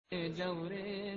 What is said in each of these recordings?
جور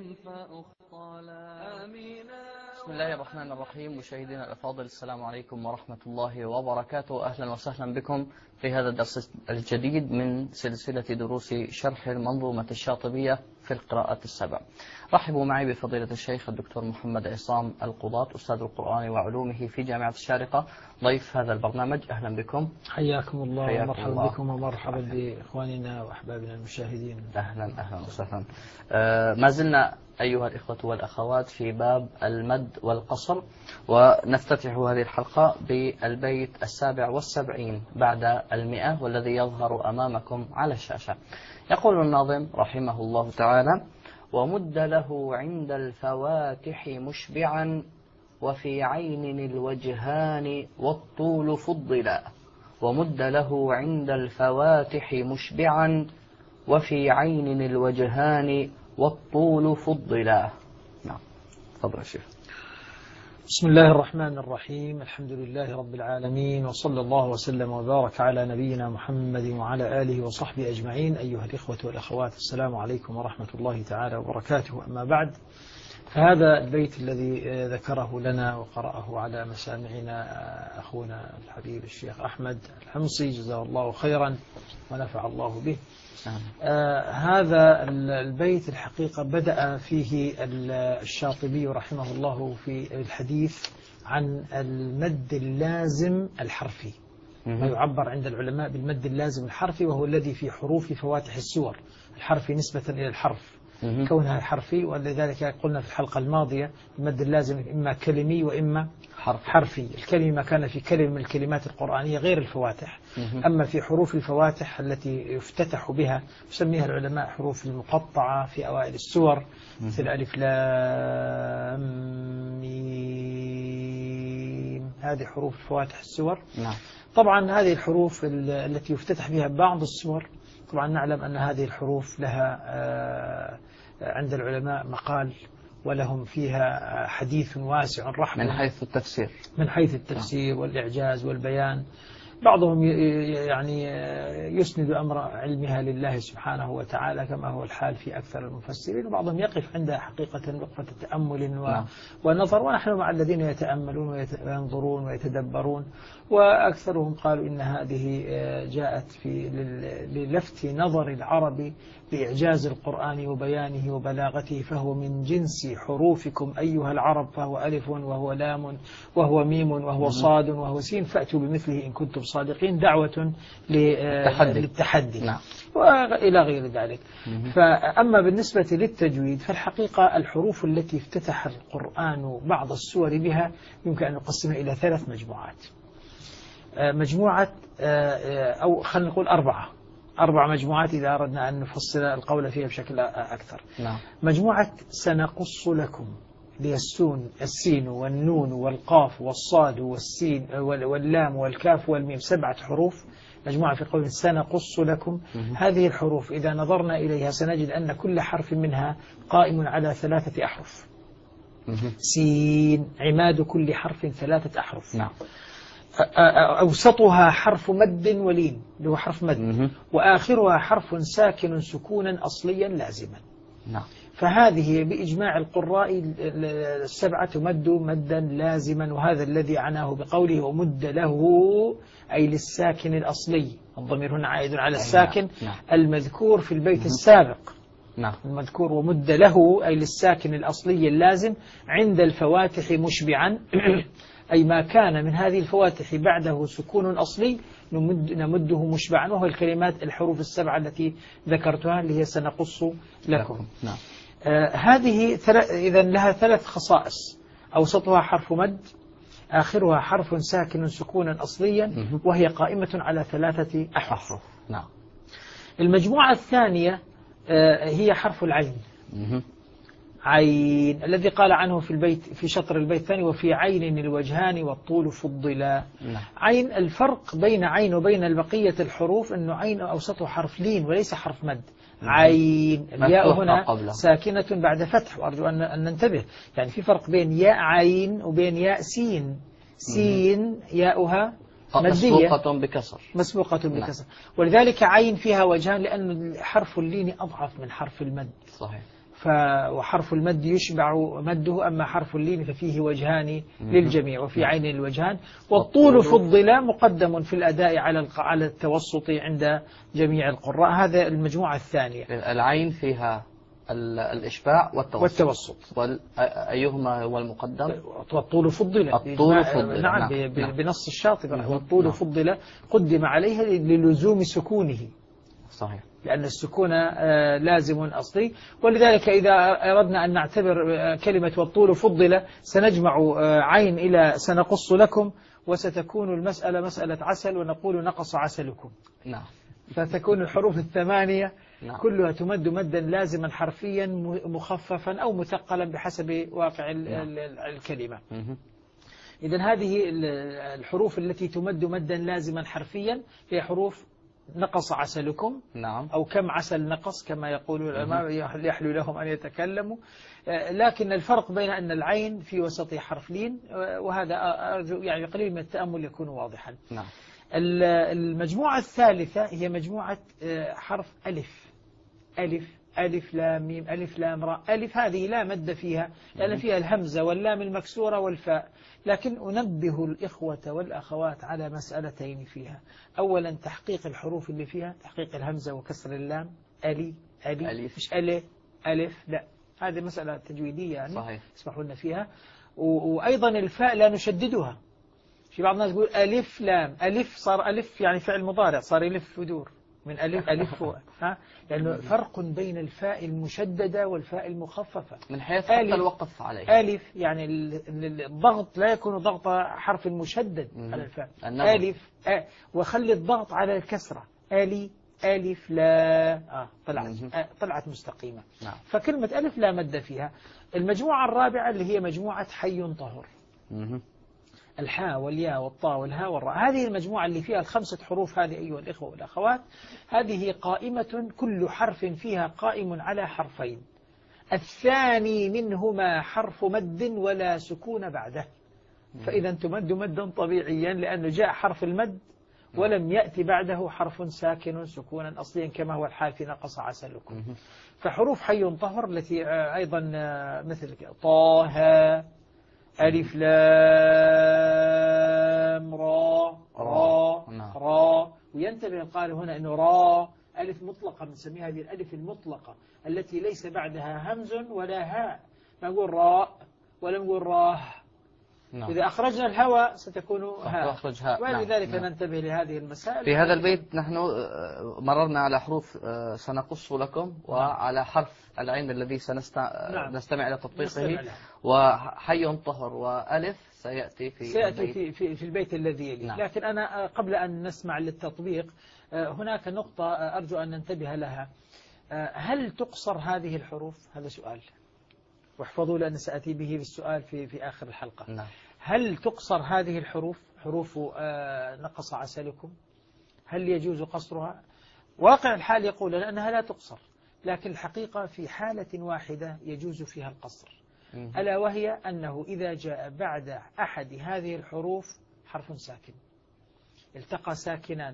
فأخطالا آمينا. بسم الله الرحمن الرحيم. مشاهدينا الأفاضل، السلام عليكم ورحمة الله وبركاته. أهلا وسهلا بكم في هذا الدرس الجديد من سلسلة دروس شرح المنظومة الشاطبية في القراءات السبع. رحبوا معي بفضيلة الشيخ الدكتور محمد عصام القضاة، أستاذ القرآن وعلومه في جامعة الشارقة، ضيف هذا البرنامج. أهلا بكم. حياكم الله ومرحبا بكم ومرحبا مرحبا بإخواننا وأحبابنا المشاهدين. أهلا وسهلا. ما زلنا أيها الإخوة والأخوات في باب المد والقصر، ونفتتح هذه الحلقة بالبيت 77 بعد 100 والذي يظهر أمامكم على الشاشة. يقول الناظم رحمه الله تعالى: ومد له عند الفواتح مشبعا وفي عين الوجهان والطول فضلا. ومد له عند الفواتح مشبعا وفي عين الوجهان والطول فضلا. نعم، تفضل يا شيخ. بسم الله الرحمن الرحيم. الحمد لله رب العالمين، وصلى الله وسلم وبارك على نبينا محمد وعلى آله وصحبه أجمعين. أيها الإخوة والأخوات، السلام عليكم ورحمة الله تعالى وبركاته. أما بعد، فهذا البيت الذي ذكره لنا وقرأه على مسامعنا أخونا الحبيب الشيخ أحمد الحمصي، جزاه الله خيرا ونفع الله به. هذا البيت الحقيقة بدأ فيه الشاطبي رحمه الله في الحديث عن المد اللازم الحرفي، ما يعبر عند العلماء بالمد اللازم الحرفي، وهو الذي في حروف فواتح السور. الحرفي نسبة إلى الحرف كونها حرفي، ولذلك قلنا في الحلقة الماضية المد اللازم إما كلمي وإما حرفي. الكلمة كان في كلمة من الكلمات القرآنية غير الفواتح. أما في حروف الفواتح التي يفتتح بها يسميها العلماء حروف المقطعة في أوائل السور، مثل ألف لام ميم، هذه حروف فواتح السور. طبعا هذه الحروف التي يفتتح بها بعض السور، طبعا نعلم أن هذه الحروف لها عند العلماء مقال، ولهم فيها حديث واسع رحب من حيث التفسير، والإعجاز والبيان. بعضهم يعني يسند أمر علمها لله سبحانه وتعالى كما هو الحال في أكثر المفسرين، وبعضهم يقف عندها حقيقة وقفة تأمل ونظر، ونحن مع الذين يتأملون وينظرون ويتدبرون. وأكثرهم قالوا إن هذه جاءت في للفت نظر العرب بإعجاز القرآن وبيانه وبلاغته، فهو من جنس حروفكم أيها العرب، فهو ألف وهو لام وهو ميم وهو صاد وهو سين، فأتوا بمثله إن كنتم صادقين، دعوة للتحدي وإلى غير ذلك. فأما بالنسبة للتجويد، فالحقيقة الحروف التي افتتح القرآن بعض السور بها يمكن أن نقسمها إلى 3 مجموعات. مجموعة أو خلينا نقول 4 مجموعات إذا أردنا أن نفصل القول فيها بشكل أكثر. مجموعة سنقص لكم، السين والنون والقاف والصاد والسين واللام والكاف والميم، 7 حروف. مجموعة في قول سنقص لكم. هذه الحروف إذا نظرنا إليها سنجد أن كل حرف منها قائم على 3 أحرف. سين عماد كل حرف 3 أحرف. أوسطها حرف مد ولين اللي هو حرف مد، وآخرها حرف ساكن سكونا أصليا لازما. فهذه بإجماع القراء 7 تمد مدا لازما، وهذا الذي عناه بقوله ومد له، أي للساكن الأصلي. الضمير هنا عائد على الساكن المذكور في البيت السابق. المذكور ومد له أي للساكن الأصلي اللازم عند الفواتح مشبعا أي ما كان من هذه الفواتح بعده سكون أصلي نمده مشبعا، وهو الكلمات الحروف ال7 التي ذكرتها اللي هي سنقص لكم. هذه إذن لها 3 خصائص: أوسطها حرف مد، آخرها حرف ساكن سكونا أصليا، وهي قائمة على 3 أحرف. المجموعة الثانية هي حرف العين. عين الذي قال عنه في شطر البيت الثاني وفي عين الوجهان والطول فضلا. عين، الفرق بين عين وبين البقية الحروف أنه عين أوسطه حرف لين وليس حرف مد. عين الياء هنا ساكنة بعد فتح، وأرجو أن ننتبه، يعني في فرق بين ياء عين وبين ياء سين. سين ياؤها مسبوقة بكسر. ولذلك عين فيها وجهان، لأن حرف اللين أضعف من حرف المد. صحيح. وحرف المد يشبع مده، أما حرف اللين ففيه وجهان للجميع وفي عين الوجهان. والطول فضل مقدم في الأداء على التوسط عند جميع القراء. هذا المجموعة الثانية. العين فيها الإشباع والتوسط. أيهما هو المقدم؟ والطول فضل. الطول فضل. نعم. بنص الشاطبي. والطول فضل قدم عليه للزوم سكونه. صحيح. لأن السكون لازم أصلي. ولذلك إذا أردنا أن نعتبر كلمة والطول فضل سنجمع عين إلى سنقص لكم، وستكون المسألة مسألة عسل، ونقول نقص عسلكم. نعم. فتكون الحروف الثمانية نعم. كلها تمد مدا لازما حرفيا مخففا أو مثقلا بحسب واقع الكلمة. إذن هذه الحروف التي تمد مدا لازما حرفيا هي حروف نقص عسلكم. نعم. أو كم عسل نقص كما يقول العلماء، يحلو لهم أن يتكلموا. لكن الفرق بين أن العين في وسط حرف لين، وهذا أرجو يعني قليل من التأمل يكون واضحا. نعم. المجموعة الثالثة هي مجموعة حرف ألف. ألف لام ميم ألف لام راء. ألف هذه لا مد فيها لأن فيها الهمزة واللام المكسورة والفاء، لكن أنبه الإخوة والأخوات على مسألتين فيها. أولا تحقيق الحروف اللي فيها، تحقيق الهمزة وكسر اللام. ألي مش ألف لا، هذه مسألة تجويدية يعني. صحيح. اسمحوا لنا فيها. وأيضا الفاء لا نشددها. في بعض الناس يقول ألف لام، ألف صار ألف يعني فعل مضارع، صار يلف ودور من ألف لأنه فرق بين الفاء المشددة والفاء المخففة من حيث حتى الوقف عليه. ألف يعني الضغط لا يكون ضغط حرف مشدد على الفاء. ألف وخلي الضغط على الكسرة. ألف لا طلعت مستقيمة. نعم. فكلمة ألف لا مد فيها. المجموعة الرابعة اللي هي مجموعة حي طهر. الحاء والياء والطاء والهاء والراء. هذه المجموعة اللي فيها الخمسة حروف هذه أيها الإخوة والأخوات، هذه قائمة كل حرف فيها قائم على حرفين، الثاني منهما حرف مد ولا سكون بعده. فإذا تمد مدا طبيعيا لأنه جاء حرف المد ولم يأتي بعده حرف ساكن سكونا أصليا كما هو الحال في نقص عسلكم. فحروف حي طهر التي أيضا مثل طه ألف لام را. وينتبه القارئ هنا أنه را ألف مطلقة، بنسميها هذه الألف المطلقة التي ليس بعدها همز ولا هاء. ما نقول راء ولا نقول راه. نعم. إذا أخرجنا الهواء ستكون هاء. ولذلك نعم. ننتبه لهذه المسائل. في هذا البيت نحن مررنا على حروف سنقص لكم وعلى حرف العين الذي سنستمع إلى تطبيقه، وحي طهر وألف سيأتي في البيت الذي يلي. نعم. لكن أنا قبل أن نسمع للتطبيق هناك نقطة أرجو أن ننتبه لها. هل تقصر هذه الحروف؟ هذا سؤال، واحفظوا لأن سأتي به بالسؤال في آخر الحلقة. نعم. هل تقصر هذه الحروف، حروف نقص عسلكم؟ هل يجوز قصرها؟ واقع الحال يقول أنها لا تقصر، لكن الحقيقة في حالة واحدة يجوز فيها القصر، ألا وهي أنه إذا جاء بعد أحد هذه الحروف حرف ساكن، التقى ساكنان،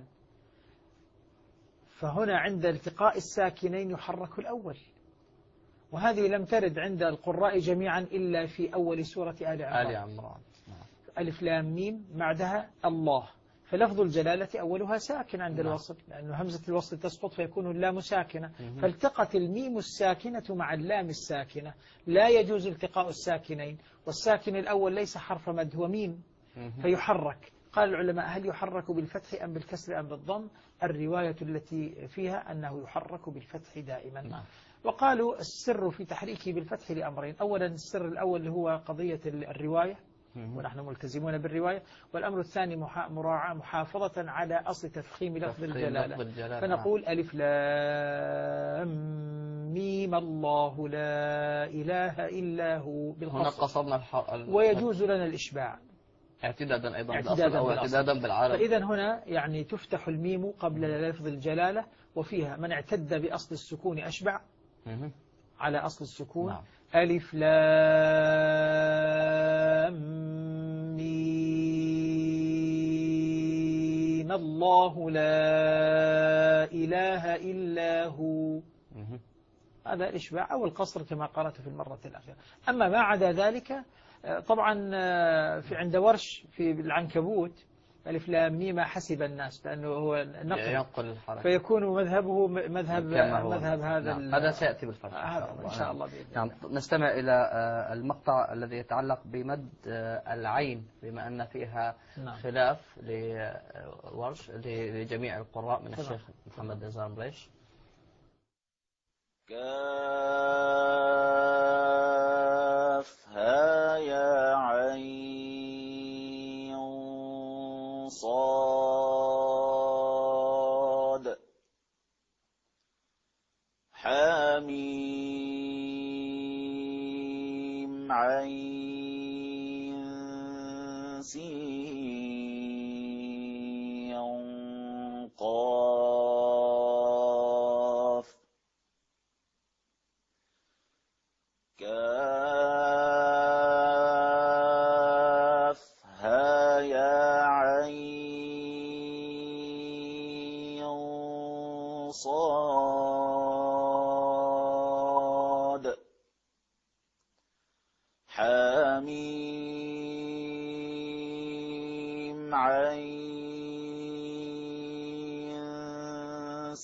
فهنا عند التقاء الساكنين يحرك الأول، وهذه لم ترد عند القراء جميعا إلا في أول سورة آل عمران. ألف لام ميم بعدها الله، فلفظ الجلالة أولها ساكن عند الوصل، لأنه همزة الوصل تسقط فيكون اللام ساكنة، فالتقت الميم الساكنة مع اللام الساكنة، لا يجوز التقاء الساكنين، والساكن الأول ليس حرف مد هو ميم فيحرك. قال العلماء هل يحرك بالفتح أم بالكسر أم بالضم؟ الرواية التي فيها أنه يحرك بالفتح دائما. وقالوا السر في تحريكه بالفتح لأمرين. أولا السر الأول هو قضية الرواية، ونحن ملتزمون بالرواية، والأمر الثاني محافظة على أصل تفخيم لفظ الجلالة. فنقول ألف لام ميم الله لا إله إلا هو بالقصر، ويجوز لنا الإشباع اعتدادا أيضا بالأصل أو اعتدادا بالعرب. فإذا هنا يعني تفتح الميم قبل لفظ الجلالة، وفيها من اعتد بأصل السكون أشبع على أصل السكون. نعم. ألف لام ميم الله لا إله إلا هو. هذا الإشباع أو القصر كما قرأت في المرة الأخيرة. أما ما عدا ذلك طبعا في عند ورش في العنكبوت ألف لام ميم حسب الناس، لأنه هو ينقل الحركة، فيكون مذهبه مذهب هذا. نعم. هذا سيأتي بالفرق إن شاء الله بإذن نعم. الله. نستمع إلى المقطع الذي يتعلق بمد العين، بما أن فيها خلاف لورش لجميع القراء من الشيخ محمد نزار مريش. كاف ها يا عين صاد حاميم عين سين قاف كاف ها يا عين صاد حاميم عين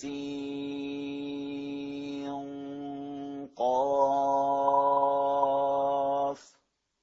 سين قاف.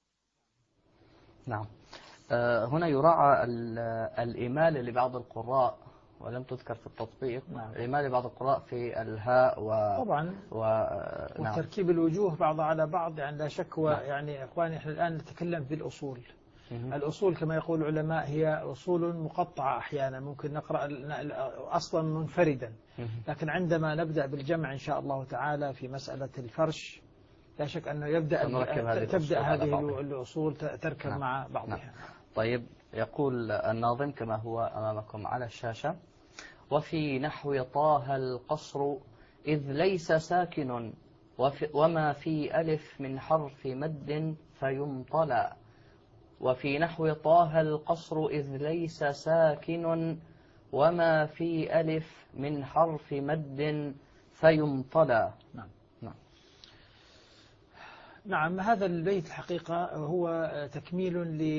نعم. هنا يراعى الإمال لبعض القراء، ولم تذكر في التطبيق. نعم. الإمال لبعض القراء في الهاء طبعا نعم. وتركيب الوجوه بعض على بعض، يعني لا شك. يعني إخواني إحنا الآن نتكلم في الأصول. الأصول كما يقول العلماء هي أصول مقطعة، أحيانا ممكن نقرأ أصلا منفردا، لكن عندما نبدأ بالجمع إن شاء الله تعالى في مسألة الفرش لا شك أنه تبدأ هذه الأصول تركب مع بعضها. طيب، يقول الناظم كما هو أمامكم على الشاشة: وفي نحو طه القصر إذ ليس ساكن وما في ألف من حرف مد فيمطلى. وفي نحو طه القصر إذ ليس ساكن وما في ألف من حرف مد فيمطلى. نعم. هذا البيت الحقيقة هو تكميل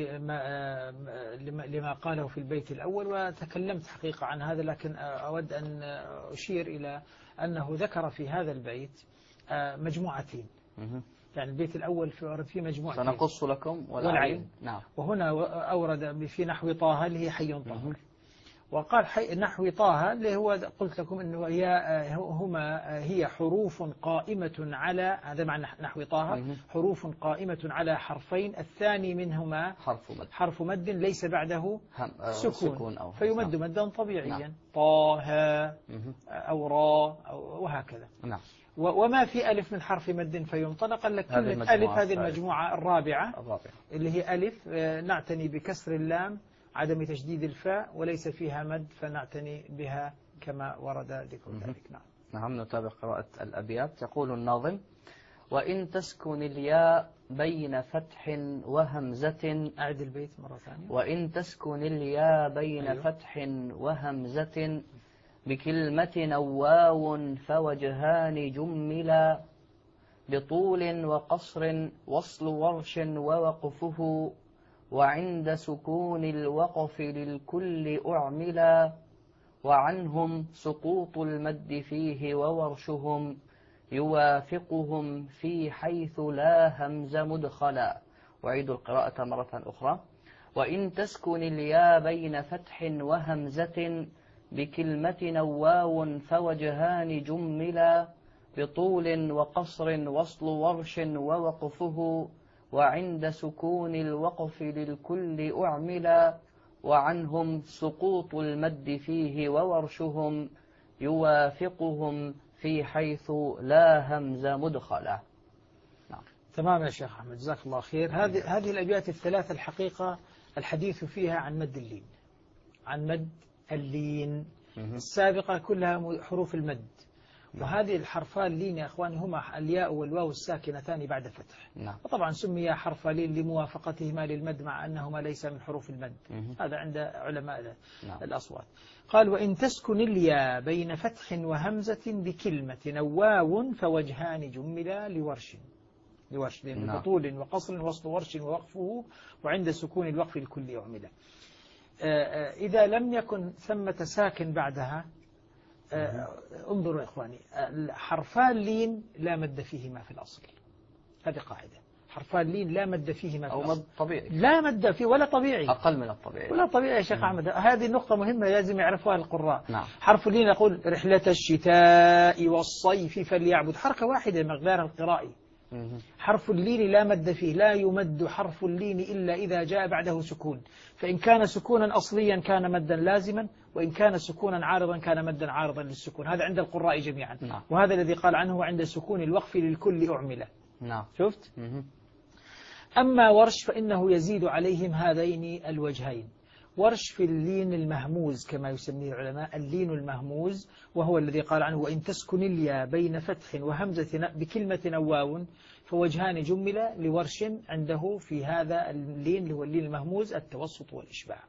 لما قاله في البيت الأول، وتكلمت حقيقة عن هذا، لكن أود أن أشير إلى أنه ذكر في هذا البيت مجموعتين. يعني البيت الأول فيه مجموعتين سنقص لكم والعين. نعم. وهنا أورد في نحو طه اللي هي حي طه، وقال نحو طه اللي هو قلت لكم أنه هي حروف قائمة على، هذا معنى نحو طه، حروف قائمة على حرفين، الثاني منهما حرف مد ليس بعده سكون فيمد مدا طبيعيا. نعم. طه أو را وهكذا. نعم. وما في ألف من حرف مد فيمطلق. قال لك كلمة ألف هذه المجموعة الرابعة اللي هي ألف نعتني بكسر اللام عدم تشديد الفاء وليس فيها مد فنعتني بها كما ورد ذكر ذلك. نعم. نتابع قراءة الأبيات. يقول الناظم: وإن تسكن الياء بين فتح وهمزة. أعد البيت مرة ثانية. وإن تسكن الياء بين فتح وهمزة بكلمة أو واو فوجهان جملا بطول وقصر وصل ورش ووقفه وعند سكون الوقف للكل أعملا وعنهم سقوط المد فيه وورشهم يوافقهم في حيث لا همز مدخلا. وعيد القراءة مرة أخرى: وإن تسكن الياء بين فتح وهمزة بكلمة أو واو فوجهان جملا بطول وقصر وصل ورش ووقفه وعند سكون الوقف للكل أعملا وعنهم سقوط المد فيه وورشهم يوافقهم في حيث لا همز مدخلا. نعم. تمام يا شيخ أحمد، جزاك الله خير. هذه الأبيات الثلاثة الحقيقة الحديث فيها عن مد اللين، عن مد اللين. السابقة كلها حروف المد، وهذه الحرفان لين يا أخواني هما الياء والواو الساكنتان بعد فتح. نعم. وطبعا سمي حرف لين لموافقتهما للمد مع أنهما ليس من حروف المد. هذا عند علماء الأصوات. قال وإن تسكن الياء بين فتح وهمزة بكلمة أو واو فوجهان جملا لورش بطول وقصر وسط ورش ووقفه وعند سكون الوقف الكل أعمله. إذا لم يكن ثمة ساكن بعدها انظروا يا إخواني، حرفان لين لا مد فيهما في الأصل، هذه قاعدة. حرفان لين لا مد فيهما في أو الأصل، مد طبيعي، لا مد فيه ولا طبيعي، أقل من الطبيعي ولا طبيعي يا شيخ أحمد. هذه النقطة مهمة لازم يعرفها القراء. نعم. حرف اللين يقول رحلة الشتاء والصيف فليعبد، حركة واحدة مقدار القرائي. حرف اللين لا مد فيه، لا يمد حرف اللين إلا إذا جاء بعده سكون، فإن كان سكونا أصليا كان مدا لازما، وإن كان سكونا عارضا كان مدا عارضا للسكون. هذا عند القراء جميعا. نعم. وهذا الذي قال عنه عند سكون الوقف للكل أعمله. نعم. شفت؟ أما ورش فإنه يزيد عليهم هذين الوجهين. ورش في اللين المهموز كما يسميه العلماء، اللين المهموز، وهو الذي قال عنه وإن تسكن الياء بين فتح وهمزة بكلمة أو واو فوجهان جملة لورش عنده في هذا اللين اللي هو اللين المهموز التوسط والإشباع.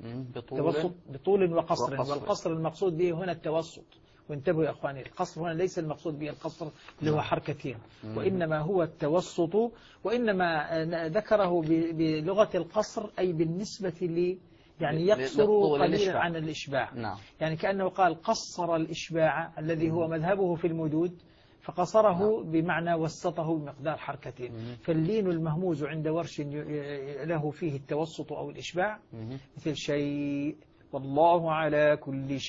بطول وقصر، والقصر المقصود به هنا التوسط. وانتبهوا يا أخواني، القصر هنا ليس المقصود به القصر اللي هو حركتين، وإنما هو التوسط، وإنما ذكره بلغة القصر أي بالنسبة لي يعني يقصر قليلا عن الإشباع. نعم. يعني كأنه قال قصر الإشباع الذي هو مذهبه في المدود، فقصره بمعنى وسطه بمقدار حركتين. فاللين المهموز عند ورش له فيه التوسط أو الإشباع، مثل شيء والله على كل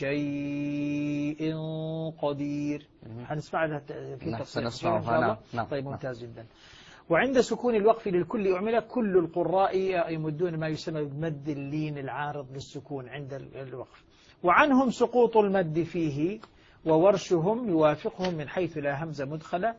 شيء قدير. هنسمع في تفصيل إن شاء الله. طيب ممتاز جدا. وعند سكون الوقف للكل أعمل، كل القراء يمدون ما يسمى بمد اللين العارض للسكون عند الوقف، وعنهم سقوط المد فيه، وورشهم يوافقهم من حيث لا همزة مدخلة.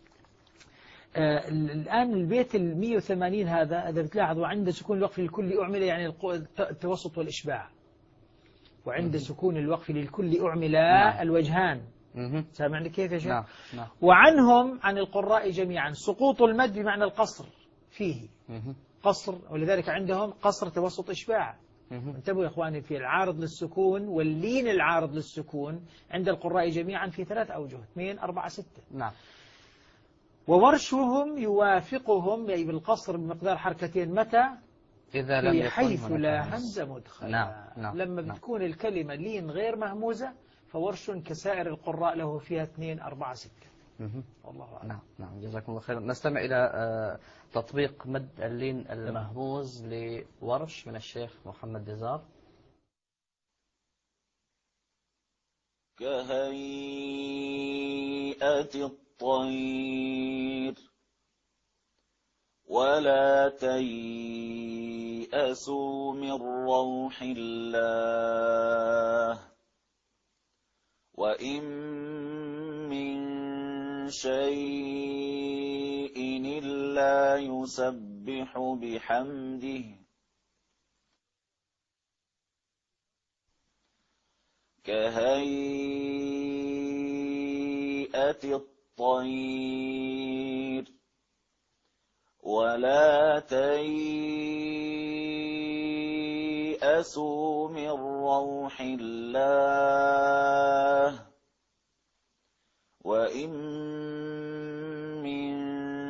الآن البيت 180 هذا إذا بتلاحظوا عند سكون الوقف للكل أعمل يعني التوسط والإشباع، وعند سكون الوقف للكل أعمل الوجهان. سامعني كيف يا شيخ؟ نعم. وعنهم عن القراء جميعا سقوط المد بمعنى القصر فيه، قصر، ولذلك عندهم قصر توسط إشباع. انتبهوا يا إخواني، في العارض للسكون واللين العارض للسكون عند القراء جميعا في 3 أوجه، 2 4 6. نعم. وورشهم يوافقهم أي بالقصر بمقدار حركتين متى؟ إذا لم يكن حيث لا همزة مدخلة. نعم. لما بتكون الكلمة لين غير مهموزة فورش كسائر القراء له فيها 2 4 6. والله أعلم. نعم جزاكم الله خيرا. نستمع إلى تطبيق مد اللين المهموز لورش من الشيخ محمد دزار. كهيئة الطير ولا تيأسوا من روح الله وإن من شيء إلا يسبح بحمده كهيئة الطير ولا تيأسوا من روح الله وإن من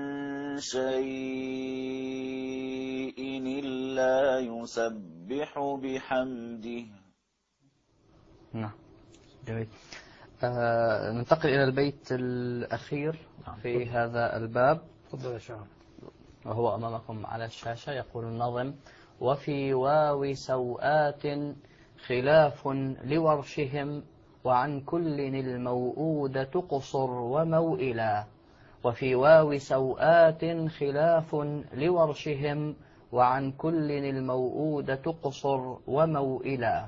شيء إلا يسبح بحمده. نعم جميل. ننتقل إلى البيت الأخير في هذا الباب. تفضل يا شيخ. وهو أمامكم على الشاشة. يقول الناظم: وفي واو سوآت خلاف لورشهم وعن كل الموؤودة قصر وموئلا. وفي واو سوآت خلاف لورشهم وعن كل الموؤودة قصر وموئلا.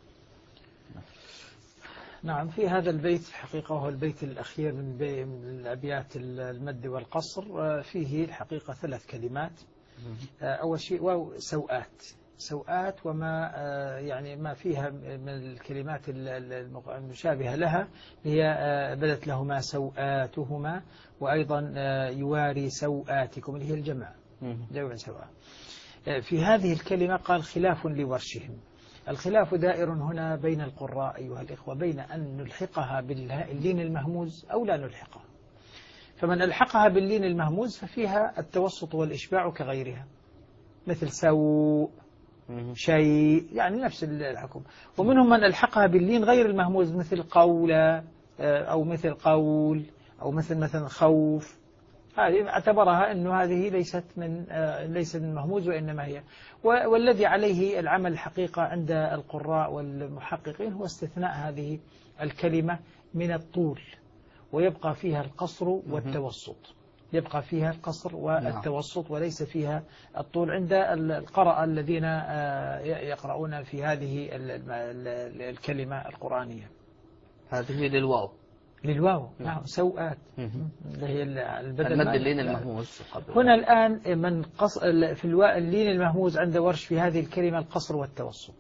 نعم. في هذا البيت حقيقة هو البيت الأخير من الأبيات المد والقصر، فيه الحقيقة 3 كلمات. أول شيء واو سوآت، سوءات وما يعني ما فيها من الكلمات المشابهة لها، هي بدت لهما سوءاتهما، وأيضا يواري سوءاتكم اللي هي الجمع، جمع سواء. في هذه الكلمة قال خلاف لورشهم. الخلاف دائر هنا بين القراء أيها الإخوة، بين أن نلحقها باللين المهموز أو لا نلحقها. فمن ألحقها باللين المهموز ففيها التوسط والإشباع كغيرها، مثل سوء، شيء، يعني نفس الحكم. ومنهم من ألحقها باللين غير المهموز، مثل قولة أو مثل قول أو مثل خوف. هذه اعتبرها أنه هذه ليست من مهموز، وإنما هي. والذي عليه العمل الحقيقة عند القراء والمحققين هو استثناء هذه الكلمة من الطول، ويبقى فيها القصر والتوسط، يبقى فيها القصر والتوسط وليس فيها الطول عند القراء الذين يقرؤون في هذه الكلمة القرآنية. هذه للواو. نعم، سوءات هي البدل المد اللين المهموز. هنا الآن في اللين المهموز عند ورش في هذه الكلمة القصر والتوسط،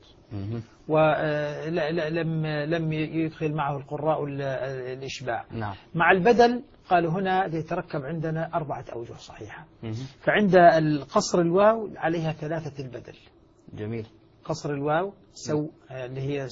ولم يدخل معه القراء الإشباع. نعم. مع البدل قالوا هنا يتركب عندنا 4 أوجه صحيحة. فعند القصر الواو عليها 3 البدل. جميل. قصر الواو اللي هي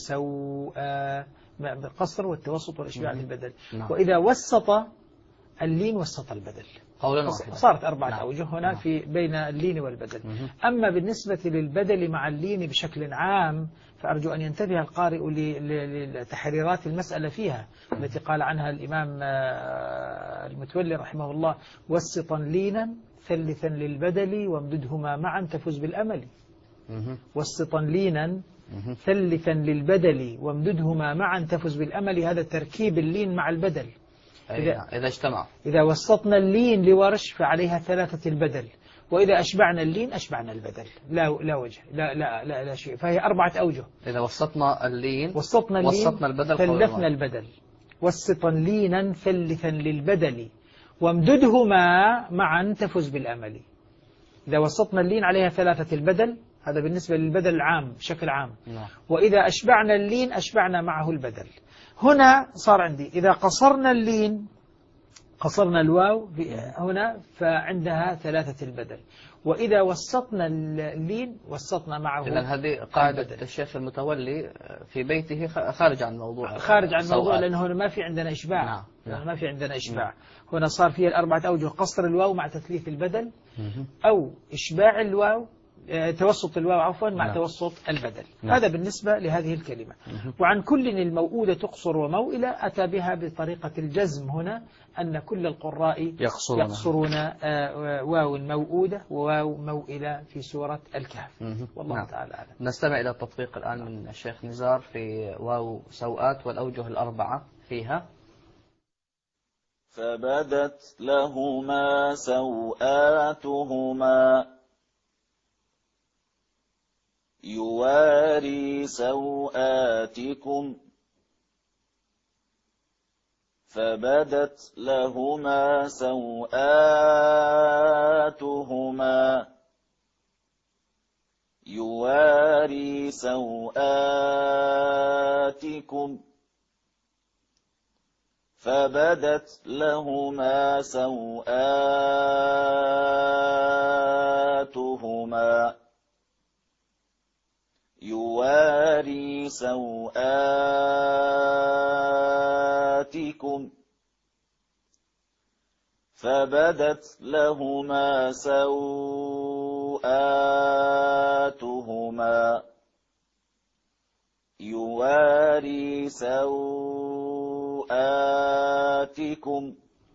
قصر والتوسط والإشباع للبدل. وإذا وسط اللين وسط البدل، قولا واحدا. صارت 4 أوجه هنا في بين اللين والبدل. أما بالنسبة للبدل مع اللين بشكل عام فأرجو أن ينتبه القارئ لتحريرات المسألة فيها التي قال عنها الإمام المتولي رحمه الله: وسطا لينا ثلثا للبدل وامددهما معا تفز بالأمل. وسطا لينا ثلثا للبدل وامددهما معا تفز بالأمل، هذا تركيب اللين مع البدل. إذا اجتمع، إذا وسطنا اللين لورش فعليها 3 البدل، وإذا أشبعنا اللين أشبعنا البدل، لا وجه، لا شيء، فهي 4 أوجه. إذا وسطنا اللين وسطنا البدل، ثلثنا البدل. وسطا لينا ثلثا للبدل وامددهما معا تفز بالأمل. إذا وسطنا اللين عليها 3 البدل، هذا بالنسبة للبدل العام بشكل عام. وإذا أشبعنا اللين أشبعنا معه البدل. هنا صار عندي إذا قصرنا اللين قصرنا الواو هنا فعندها 3 البدل، وإذا وسطنا اللين وسطنا معه. إذن هذه قاعدة الشيخ المتولي في بيته خارج عن الموضوع. خارج عن الموضوع، لأنه هنا ما في عندنا إشباع. ما في عندنا إشباع. هنا صار فيها 4 أوجه: قصر الواو مع تثليث البدل، أو إشباع الواو، توسط الواو عفوا مع توسط البدل. هذا بالنسبة لهذه الكلمة. وعن كل الموؤودة تقصر وموئلة أتى بها بطريقة الجزم هنا، أن كل القراء يقصرون واو موؤودة وواو موئلة في سورة الكهف. والله تعالى أعلم. نستمع إلى التطبيق الآن من الشيخ نزار في واو سوءات والأوجه ال4 فيها. فبدت لهما سوآتهما يواري سوآتكم فبدت لهما سوآتهما يواري سوآتكم فبدت لهما سوآتهما يواري سوآتكم فبدت لهما سوآتهما يواري سوآتكم.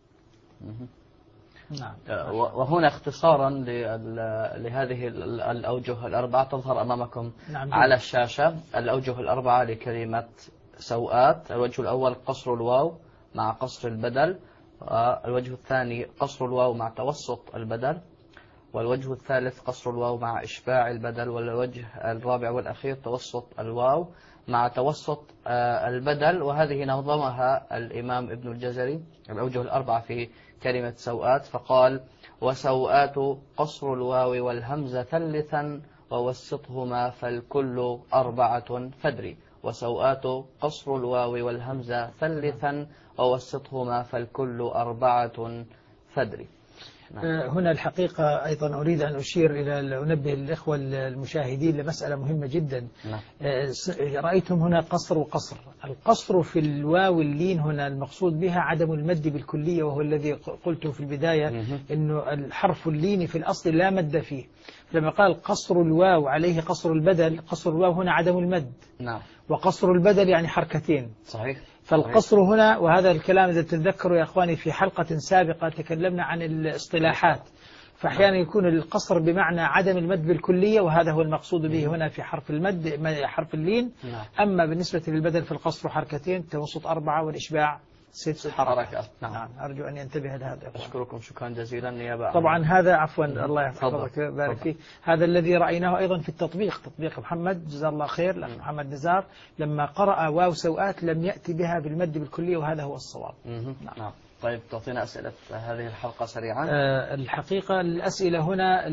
نعم. وهنا اختصارا لهذه الأوجه ال4 تظهر أمامكم على الشاشة. الأوجه ال4 لكلمة سوءات: الوجه الأول قصر الواو مع قصر البدل، الوجه الثاني قصر الواو مع توسط البدل، والوجه الثالث قصر الواو مع إشباع البدل، والوجه الرابع والأخير توسط الواو مع توسط البدل. وهذه نظمها الإمام ابن الجزري الأوجه ال4 في كلمة سوءات، فقال: وسوءات قصر الواو والهمزة ثلثا ووسطهما فالكل أربعة فدري، وسوآت قصر الواو والهمزة ثلثا ووسطهما فالكل أربعة فدري. هنا الحقيقة أيضا أريد أن أشير إلى أنبه الإخوة المشاهدين لمسألة مهمة جدا. رأيتم هنا قصر وقصر. القصر في الواو اللين هنا المقصود بها عدم المد بالكلية، وهو الذي قلته في البداية أنه الحرف اللين في الأصل لا مد فيه. لما قال قصر الواو عليه قصر البدل، قصر الواو هنا عدم المد. نعم. وقصر البدل يعني حركتين. صحيح. فالقصر هنا، وهذا الكلام إذا تتذكروا يا أخواني في حلقة سابقة تكلمنا عن الاصطلاحات، فأحيانا يكون القصر بمعنى عدم المد بالكلية، وهذا هو المقصود به هنا في حرف المد حرف اللين. أما بالنسبة للبدل في القصر حركتين، التوسط 4 والإشباع 6 حركات. نعم. أرجو أن ينتبه لهذا. أشكركم شكرا جزيلا نيابة. طبعا هذا عفوا الله يحفظك ويبارك فيك، هذا الذي رأيناه أيضا في التطبيق، تطبيق محمد جزاه الله خير الأخ محمد نزار، لما قرأ واو سوآت لم يأتي بها بالمد بالكلية، وهذا هو الصواب. نعم. طيب تعطينا أسئلة هذه الحلقة سريعا. الحقيقة الأسئلة هنا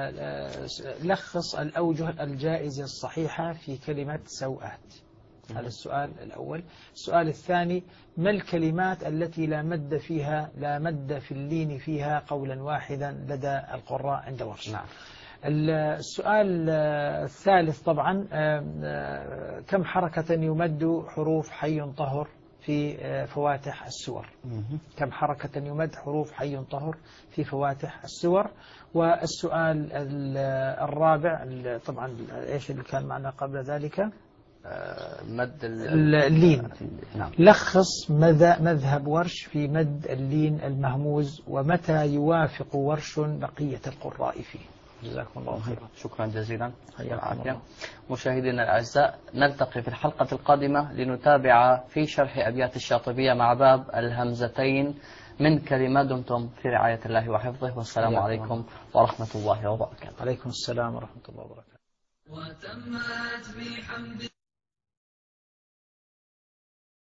لخص الأوجه الجائزة الصحيحة في كلمة سوآت. هذا السؤال الأول. السؤال الثاني: ما الكلمات التي لا مد في اللين فيها قولا واحدا لدى القراء عند ورش؟ نعم. السؤال الثالث طبعا: كم حركة يمد حروف حي طهر في فواتح السور؟ كم حركة يمد حروف حي طهر في فواتح السور؟ والسؤال الرابع طبعا ايش اللي كان معنا قبل ذلك؟ مد اللين. نعم. لخص مذهب ورش في مد اللين المهموز، ومتى يوافق ورش بقية القراء فيه؟ جزاكم الله خيرا. شكرا جزيلا. مشاهدينا الأعزاء، نلتقي في الحلقة القادمة لنتابع في شرح أبيات الشاطبية مع باب الهمزتين من كلمة. دمتم في رعاية الله وحفظه، والسلام عليكم ورحمة الله وبركاته. عليكم السلام ورحمة الله وبركاته. وتمت بحمد